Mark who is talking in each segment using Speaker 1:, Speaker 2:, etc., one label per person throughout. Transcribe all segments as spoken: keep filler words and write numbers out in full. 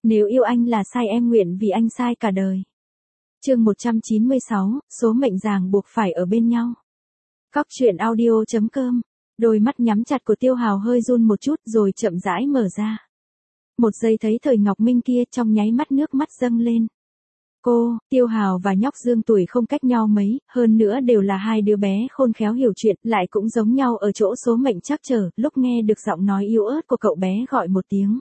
Speaker 1: Nếu yêu anh là sai em nguyện vì anh sai cả đời. Chương một trăm chín mươi sáu, số mệnh ràng buộc phải ở bên nhau. Cóc truyện audio chấm com. Đôi mắt nhắm chặt của Tiêu Hào hơi run một chút rồi chậm rãi mở ra. Một giây thấy Thời Ngọc Minh kia, trong nháy mắt nước mắt dâng lên. Cô, Tiêu Hào và nhóc Dương tuổi không cách nhau mấy, hơn nữa đều là hai đứa bé khôn khéo hiểu chuyện, lại cũng giống nhau ở chỗ số mệnh trắc trở. Lúc nghe được giọng nói yếu ớt của cậu bé gọi một tiếng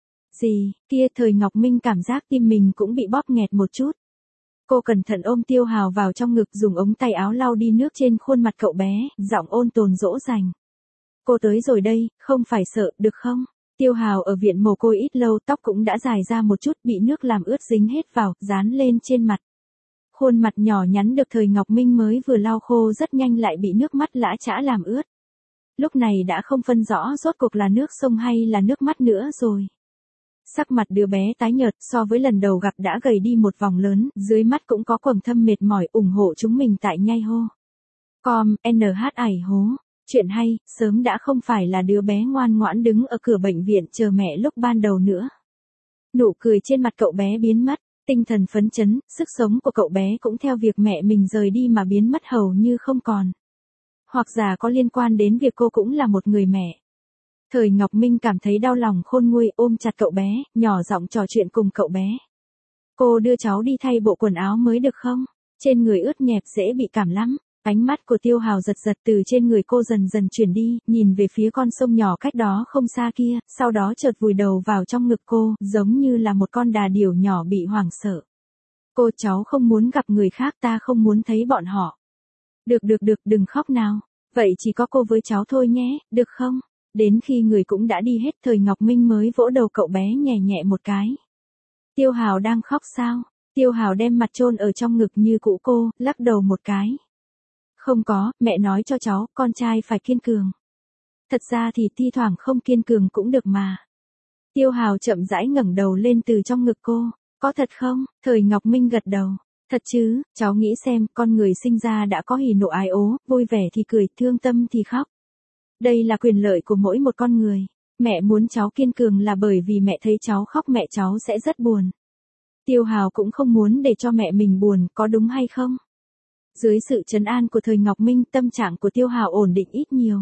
Speaker 1: gì kia, Thời Ngọc Minh cảm giác tim mình cũng bị bóp nghẹt một chút. Cô cẩn thận ôm Tiêu Hào vào trong ngực, dùng ống tay áo lau đi nước trên khuôn mặt cậu bé, giọng ôn tồn dỗ dành. Cô tới rồi đây, không phải sợ, được không? Tiêu Hào ở viện mồ côi ít lâu, tóc cũng đã dài ra một chút, bị nước làm ướt dính hết vào, dán lên trên mặt. Khuôn mặt nhỏ nhắn được Thời Ngọc Minh mới vừa lau khô rất nhanh lại bị nước mắt lã chã làm ướt. Lúc này đã không phân rõ rốt cuộc là nước sông hay là nước mắt nữa rồi. Sắc mặt đứa bé tái nhợt, so với lần đầu gặp đã gầy đi một vòng lớn, dưới mắt cũng có quầng thâm mệt mỏi, ủng hộ chúng mình tại nhai hô. Com, en hát ải hố. Chuyện hay, sớm đã không phải là đứa bé ngoan ngoãn đứng ở cửa bệnh viện chờ mẹ lúc ban đầu nữa. Nụ cười trên mặt cậu bé biến mất, tinh thần phấn chấn, sức sống của cậu bé cũng theo việc mẹ mình rời đi mà biến mất hầu như không còn. Hoặc giả có liên quan đến việc cô cũng là một người mẹ. Thời Ngọc Minh cảm thấy đau lòng khôn nguôi, ôm chặt cậu bé, nhỏ giọng trò chuyện cùng cậu bé. Cô đưa cháu đi thay bộ quần áo mới được không? Trên người ướt nhẹp dễ bị cảm lắm. Ánh mắt của Tiêu Hào giật giật từ trên người cô dần dần chuyển đi, nhìn về phía con sông nhỏ cách đó không xa kia, sau đó chợt vùi đầu vào trong ngực cô, giống như là một con đà điểu nhỏ bị hoảng sợ. Cô, cháu không muốn gặp người khác, ta không muốn thấy bọn họ. Được được được, đừng khóc nào. Vậy chỉ có cô với cháu thôi nhé, được không? Đến khi người cũng đã đi hết, Thời Ngọc Minh mới vỗ đầu cậu bé nhẹ nhẹ một cái. Tiêu Hào đang khóc sao? Tiêu Hào đem mặt chôn ở trong ngực như cũ cô, lắc đầu một cái. Không có, mẹ nói cho cháu, con trai phải kiên cường. Thật ra thì thi thoảng không kiên cường cũng được mà. Tiêu Hào chậm rãi ngẩng đầu lên từ trong ngực cô. Có thật không? Thời Ngọc Minh gật đầu. Thật chứ, cháu nghĩ xem, con người sinh ra đã có hỉ nộ ái ố, vui vẻ thì cười, thương tâm thì khóc. Đây là quyền lợi của mỗi một con người. Mẹ muốn cháu kiên cường là bởi vì mẹ thấy cháu khóc mẹ cháu sẽ rất buồn. Tiêu Hào cũng không muốn để cho mẹ mình buồn, có đúng hay không? Dưới sự trấn an của Thời Ngọc Minh, tâm trạng của Tiêu Hào ổn định ít nhiều.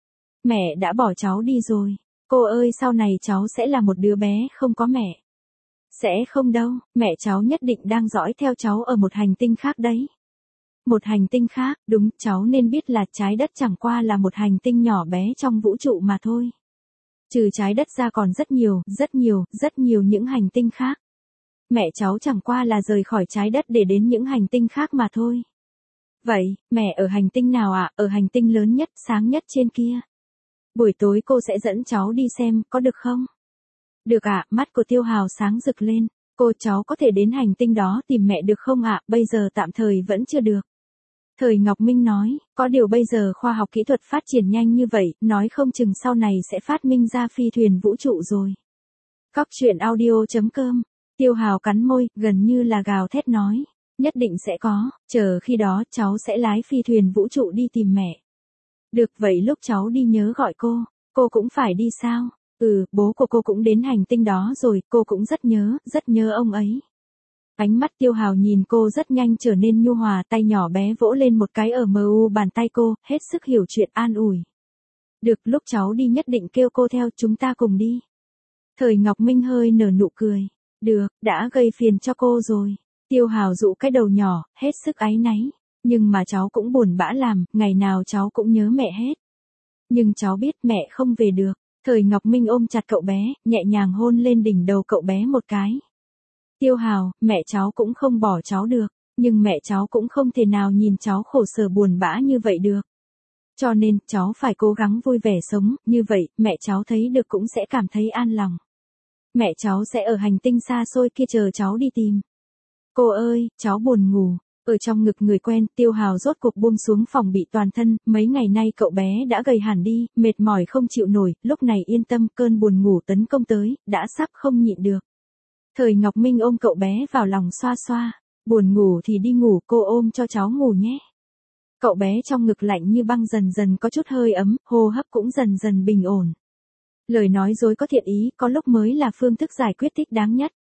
Speaker 1: Mẹ đã bỏ cháu đi rồi. Cô ơi, sau này cháu sẽ là một đứa bé không có mẹ. Sẽ không đâu, mẹ cháu nhất định đang dõi theo cháu ở một hành tinh khác đấy. Một hành tinh khác, đúng, cháu nên biết là trái đất chẳng qua là một hành tinh nhỏ bé trong vũ trụ mà thôi. Trừ trái đất ra còn rất nhiều, rất nhiều, rất nhiều những hành tinh khác. Mẹ cháu chẳng qua là rời khỏi trái đất để đến những hành tinh khác mà thôi. Vậy, mẹ ở hành tinh nào ạ? À? Ở hành tinh lớn nhất, sáng nhất trên kia. Buổi tối cô sẽ dẫn cháu đi xem, có được không? Được ạ, à, mắt của Tiêu Hào sáng rực lên. Cô, cháu có thể đến hành tinh đó tìm mẹ được không ạ? À? Bây giờ tạm thời vẫn chưa được. Thời Ngọc Minh nói, có điều bây giờ khoa học kỹ thuật phát triển nhanh như vậy, nói không chừng sau này sẽ phát minh ra phi thuyền vũ trụ rồi. Cóc truyện audio chấm com. Tiêu Hào cắn môi, gần như là gào thét nói. Nhất định sẽ có, chờ khi đó cháu sẽ lái phi thuyền vũ trụ đi tìm mẹ. Được, vậy lúc cháu đi nhớ gọi cô. Cô cũng phải đi sao? Ừ, bố của cô cũng đến hành tinh đó rồi, cô cũng rất nhớ, rất nhớ ông ấy. Ánh mắt Tiêu Hào nhìn cô rất nhanh trở nên nhu hòa, tay nhỏ bé vỗ lên một cái ở mờ u bàn tay cô, hết sức hiểu chuyện an ủi. Được, lúc cháu đi nhất định kêu cô theo, chúng ta cùng đi. Thời Ngọc Minh hơi nở nụ cười. Được, đã gây phiền cho cô rồi. Tiêu Hào dụ cái đầu nhỏ, hết sức áy náy. Nhưng mà cháu cũng buồn bã làm, ngày nào cháu cũng nhớ mẹ hết. Nhưng cháu biết mẹ không về được. Thời Ngọc Minh ôm chặt cậu bé, nhẹ nhàng hôn lên đỉnh đầu cậu bé một cái. Tiêu Hào, mẹ cháu cũng không bỏ cháu được, nhưng mẹ cháu cũng không thể nào nhìn cháu khổ sở buồn bã như vậy được. Cho nên, cháu phải cố gắng vui vẻ sống, như vậy, mẹ cháu thấy được cũng sẽ cảm thấy an lòng. Mẹ cháu sẽ ở hành tinh xa xôi kia chờ cháu đi tìm. Cô ơi, cháu buồn ngủ. Ở trong ngực người quen, Tiêu Hào rốt cuộc buông xuống phòng bị toàn thân, mấy ngày nay cậu bé đã gầy hẳn đi, mệt mỏi không chịu nổi, lúc này yên tâm, cơn buồn ngủ tấn công tới, đã sắp không nhịn được. Thời Ngọc Minh ôm cậu bé vào lòng xoa xoa, buồn ngủ thì đi ngủ, cô ôm cho cháu ngủ nhé. Cậu bé trong ngực lạnh như băng dần dần có chút hơi ấm, hô hấp cũng dần dần bình ổn. Lời nói dối có thiện ý, có lúc mới là phương thức giải quyết thích đáng nhất.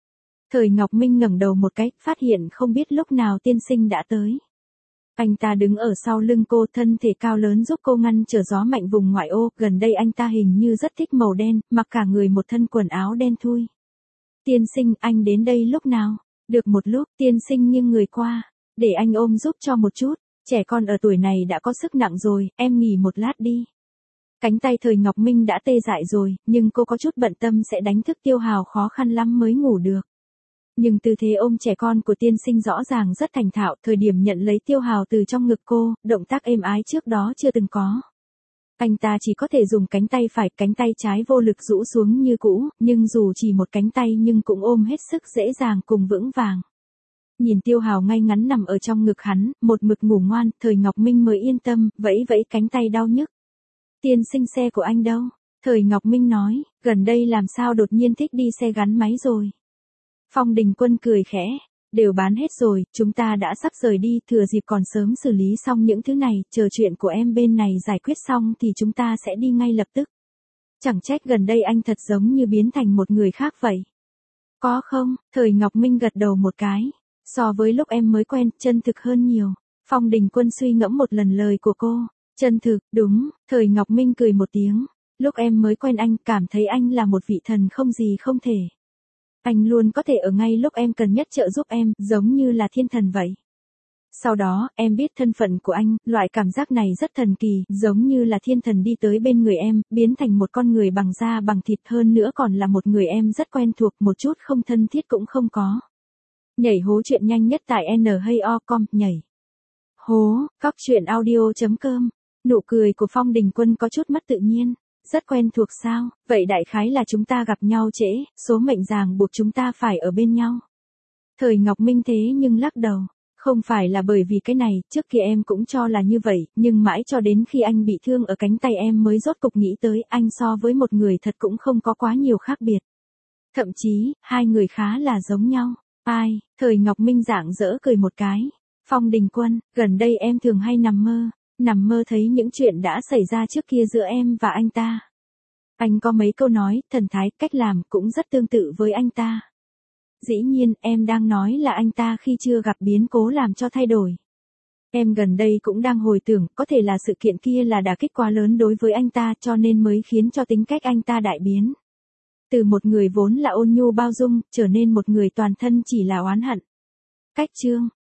Speaker 1: Thời Ngọc Minh ngẩng đầu một cái, phát hiện không biết lúc nào tiên sinh đã tới. Anh ta đứng ở sau lưng cô, thân thể cao lớn giúp cô ngăn trở gió mạnh vùng ngoại ô, gần đây anh ta hình như rất thích màu đen, mặc cả người một thân quần áo đen thui. Tiên sinh, anh đến đây lúc nào? Được một lúc, tiên sinh nghiêng người qua, để anh ôm giúp cho một chút, trẻ con ở tuổi này đã có sức nặng rồi, em nghỉ một lát đi. Cánh tay Thời Ngọc Minh đã tê dại rồi, nhưng cô có chút bận tâm sẽ đánh thức Tiêu Hào khó khăn lắm mới ngủ được. Nhưng tư thế ôm trẻ con của tiên sinh rõ ràng rất thành thạo, thời điểm nhận lấy Tiêu Hào từ trong ngực cô, động tác êm ái trước đó chưa từng có. Anh ta chỉ có thể dùng cánh tay phải, cánh tay trái vô lực rũ xuống như cũ, nhưng dù chỉ một cánh tay nhưng cũng ôm hết sức dễ dàng cùng vững vàng. Nhìn Tiêu Hào ngay ngắn nằm ở trong ngực hắn, một mực ngủ ngoan, Thời Ngọc Minh mới yên tâm, vẫy vẫy cánh tay đau nhức. Tiên sinh, xe của anh đâu? Thời Ngọc Minh nói, gần đây làm sao đột nhiên thích đi xe gắn máy rồi. Phong Đình Quân cười khẽ, đều bán hết rồi, chúng ta đã sắp rời đi, thừa dịp còn sớm xử lý xong những thứ này, chờ chuyện của em bên này giải quyết xong thì chúng ta sẽ đi ngay lập tức. Chẳng trách gần đây anh thật giống như biến thành một người khác vậy. Có không? Thời Ngọc Minh gật đầu một cái. So với lúc em mới quen, chân thực hơn nhiều. Phong Đình Quân suy ngẫm một lần lời của cô. Chân thực, đúng, Thời Ngọc Minh cười một tiếng. Lúc em mới quen anh, cảm thấy anh là một vị thần không gì không thể. Anh luôn có thể ở ngay lúc em cần nhất trợ giúp em, giống như là thiên thần vậy. Sau đó, em biết thân phận của anh, loại cảm giác này rất thần kỳ, giống như là thiên thần đi tới bên người em, biến thành một con người bằng da bằng thịt, hơn nữa còn là một người em rất quen thuộc, một chút không thân thiết cũng không có. Nhảy hố chuyện nhanh nhất tại N hay O com, nhảy. Hố, cóc truyện audio chấm com. Nụ cười của Phong Đình Quân có chút mất tự nhiên. Rất quen thuộc sao, vậy đại khái là chúng ta gặp nhau trễ, số mệnh ràng buộc chúng ta phải ở bên nhau. Thời Ngọc Minh thế nhưng lắc đầu, không phải là bởi vì cái này, trước kia em cũng cho là như vậy, nhưng mãi cho đến khi anh bị thương ở cánh tay em mới rốt cục nghĩ tới anh so với một người thật cũng không có quá nhiều khác biệt. Thậm chí, hai người khá là giống nhau. Ai? Thời Ngọc Minh rạng rỡ cười một cái. Phong Đình Quân, gần đây em thường hay nằm mơ. Nằm mơ thấy những chuyện đã xảy ra trước kia giữa em và anh ta. Anh có mấy câu nói, thần thái, cách làm cũng rất tương tự với anh ta. Dĩ nhiên, em đang nói là anh ta khi chưa gặp biến cố làm cho thay đổi. Em gần đây cũng đang hồi tưởng, có thể là sự kiện kia là đả kích quá lớn đối với anh ta cho nên mới khiến cho tính cách anh ta đại biến. Từ một người vốn là ôn nhu bao dung, trở nên một người toàn thân chỉ là oán hận. Cách chương